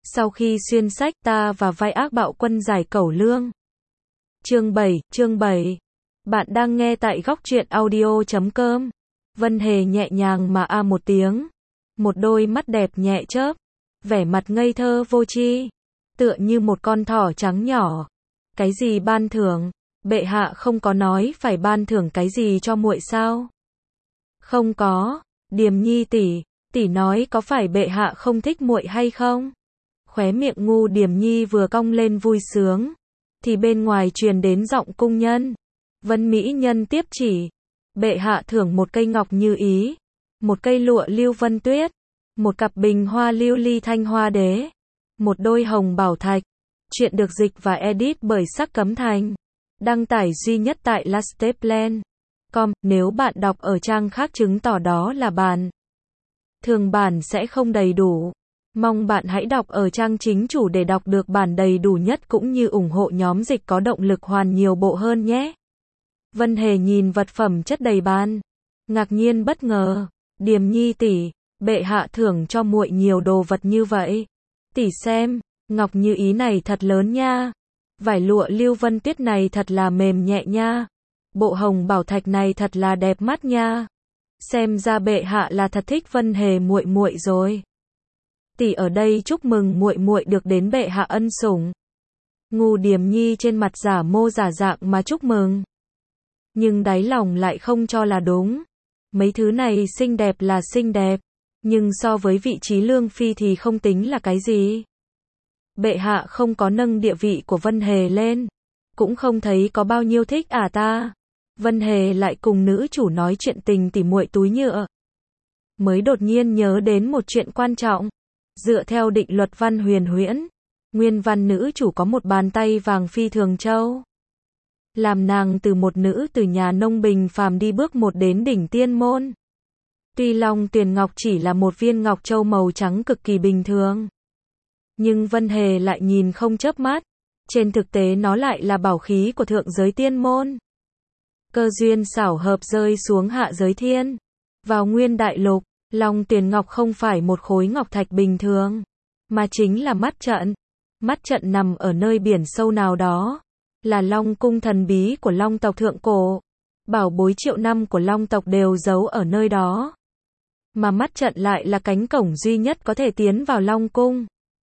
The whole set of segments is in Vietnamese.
Sau khi xuyên sách ta và vai ác bạo quân giải cẩu lương. Chương 7. Bạn đang nghe tại góc truyện audio.com. Vân Hề nhẹ nhàng mà một tiếng. Một đôi mắt đẹp nhẹ chớp. Vẻ mặt ngây thơ vô tri. Tựa như một con thỏ trắng nhỏ. Cái gì ban thưởng? Bệ hạ không có nói phải ban thưởng cái gì cho muội sao? Không có. Điềm Nhi tỷ nói có phải bệ hạ không thích muội hay không? Khóe miệng ngu Điềm Nhi vừa cong lên vui sướng, thì bên ngoài truyền đến giọng cung nhân. Vân mỹ nhân tiếp chỉ, bệ hạ thưởng một cây ngọc như ý, một cây lụa lưu vân tuyết, một cặp bình hoa lưu ly thanh hoa đế, một đôi hồng bảo thạch. Chuyện được dịch và edit bởi Sắc Cấm Thành. Đăng tải duy nhất tại lasteplan.com. Nếu bạn đọc ở trang khác chứng tỏ đó là bản thường bản sẽ không đầy đủ. Mong bạn hãy đọc ở trang chính chủ để đọc được bản đầy đủ nhất cũng như ủng hộ nhóm dịch có động lực hoàn nhiều bộ hơn nhé. Vân Hề nhìn vật phẩm chất đầy bàn, ngạc nhiên bất ngờ. Điềm Nhi tỷ, bệ hạ thưởng cho muội nhiều đồ vật như vậy. Tỷ xem, ngọc như ý này thật lớn nha. Vải lụa lưu vân tuyết này thật là mềm nhẹ nha. Bộ hồng bảo thạch này thật là đẹp mắt nha. Xem ra bệ hạ là thật thích Vân Hề muội muội rồi. Tỷ ở đây chúc mừng muội muội được đến bệ hạ ân sủng. Ngu Điềm Nhi trên mặt giả mô giả dạng mà chúc mừng, nhưng đáy lòng lại không cho là đúng. Mấy thứ này xinh đẹp là xinh đẹp, nhưng so với vị trí lương phi thì không tính là cái gì. Bệ hạ không có nâng địa vị của Vân Hề lên, cũng không thấy có bao nhiêu thích ta. Vân Hề lại cùng nữ chủ nói chuyện tình tỉ muội túi nhựa, mới đột nhiên nhớ đến một chuyện quan trọng. Dựa theo định luật văn huyền huyễn, nguyên văn nữ chủ có một bàn tay vàng phi thường châu, làm nàng từ một nữ từ nhà nông bình phàm đi bước một đến đỉnh tiên môn. Tuy Long Tuyền Ngọc chỉ là một viên ngọc châu màu trắng cực kỳ bình thường, nhưng Vân Hề lại nhìn không chớp mắt. Trên thực tế nó lại là bảo khí của thượng giới tiên môn. Cơ duyên xảo hợp rơi xuống hạ giới thiên. Vào nguyên đại lục, Long Tuyền Ngọc không phải một khối ngọc thạch bình thường, mà chính là mắt trận. Mắt trận nằm ở nơi biển sâu nào đó, là Long cung thần bí của Long tộc thượng cổ. Bảo bối triệu năm của Long tộc đều giấu ở nơi đó. Mà mắt trận lại là cánh cổng duy nhất có thể tiến vào Long cung.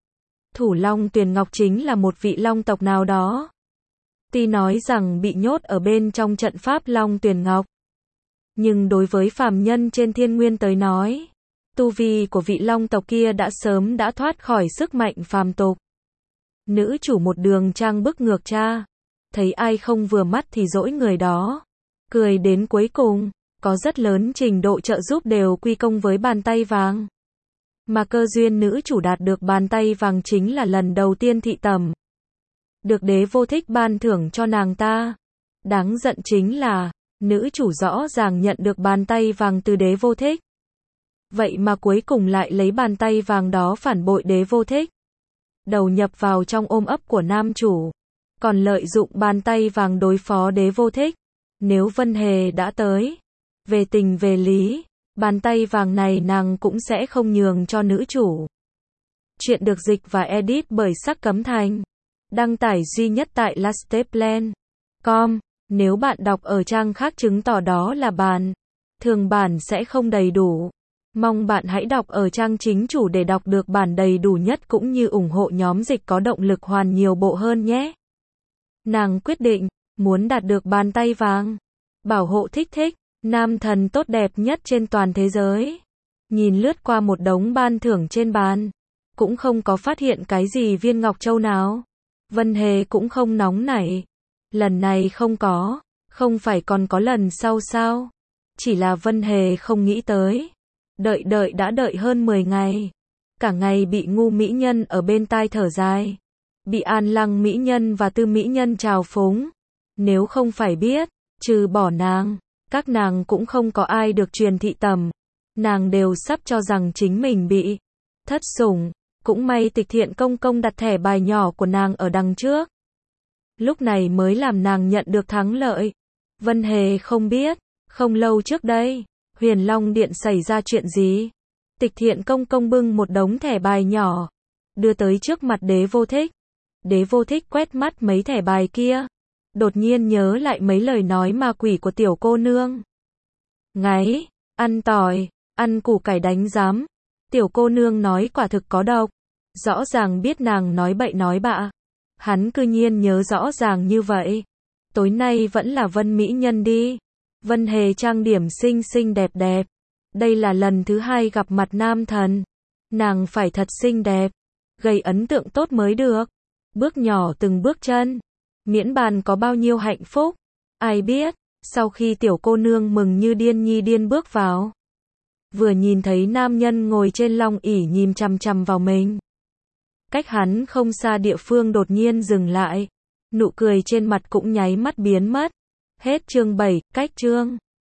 Thủ Long Tuyền Ngọc chính là một vị Long tộc nào đó. Tuy nói rằng bị nhốt ở bên trong trận pháp Long Tuyền Ngọc, nhưng đối với phàm nhân trên thiên nguyên tới nói, tu vi của vị Long tộc kia đã sớm đã thoát khỏi sức mạnh phàm tục. Nữ chủ một đường trang bức ngược cha, thấy ai không vừa mắt thì dỗi người đó. Cười đến cuối cùng, có rất lớn trình độ trợ giúp đều quy công với bàn tay vàng. Mà cơ duyên nữ chủ đạt được bàn tay vàng chính là lần đầu tiên thị tẩm, được đế vô thích ban thưởng cho nàng ta. Đáng giận chính là, nữ chủ rõ ràng nhận được bàn tay vàng từ đế vô thích, vậy mà cuối cùng lại lấy bàn tay vàng đó phản bội đế vô thích, đầu nhập vào trong ôm ấp của nam chủ, còn lợi dụng bàn tay vàng đối phó đế vô thích. Nếu Vân Hề đã tới, về tình về lý, bàn tay vàng này nàng cũng sẽ không nhường cho nữ chủ. Chuyện được dịch và edit bởi Sắc Cấm Thành. Đăng tải duy nhất tại lasteplan.com. Nếu bạn đọc ở trang khác chứng tỏ đó là bản thường bản sẽ không đầy đủ. Mong bạn hãy đọc ở trang chính chủ để đọc được bản đầy đủ nhất cũng như ủng hộ nhóm dịch có động lực hoàn nhiều bộ hơn nhé. Nàng quyết định, muốn đạt được bàn tay vàng, bảo hộ thích thích, nam thần tốt đẹp nhất trên toàn thế giới. Nhìn lướt qua một đống ban thưởng trên bàn, cũng không có phát hiện cái gì viên ngọc châu nào. Vân Hề cũng không nóng nảy. Lần này không có, không phải còn có lần sau sao? Chỉ là Vân Hề không nghĩ tới. Đợi đã đợi hơn 10 ngày. Cả ngày bị ngu mỹ nhân ở bên tai thở dài. Bị An Lăng mỹ nhân và Tư mỹ nhân trào phúng. Nếu không phải biết, trừ bỏ nàng, các nàng cũng không có ai được truyền thị tẩm. Nàng đều sắp cho rằng chính mình bị thất sủng. Cũng may Tịch Thiện công công đặt thẻ bài nhỏ của nàng ở đằng trước, lúc này mới làm nàng nhận được thắng lợi. Vân Hề không biết, không lâu trước đây, Huyền Long Điện xảy ra chuyện gì. Tịch Thiện công công bưng một đống thẻ bài nhỏ, đưa tới trước mặt Đế Vô Thích. Đế Vô Thích quét mắt mấy thẻ bài kia, đột nhiên nhớ lại mấy lời nói ma quỷ của tiểu cô nương. Ngáy, ăn tỏi, ăn củ cải đánh giám. Tiểu cô nương nói quả thực có độc. Rõ ràng biết nàng nói bậy nói bạ. Hắn cư nhiên nhớ rõ ràng như vậy. Tối nay vẫn là Vân mỹ nhân đi. Vân Hề trang điểm xinh xinh đẹp đẹp. Đây là lần thứ 2 gặp mặt nam thần. Nàng phải thật xinh đẹp, gây ấn tượng tốt mới được. Bước nhỏ từng bước chân, miễn bàn có bao nhiêu hạnh phúc. Ai biết, sau khi tiểu cô nương mừng như điên nhi điên bước vào, vừa nhìn thấy nam nhân ngồi trên long ỷ nhìn chằm chằm vào mình. Cách hắn không xa địa phương đột nhiên dừng lại, nụ cười trên mặt cũng nháy mắt biến mất. Hết chương 7, cách chương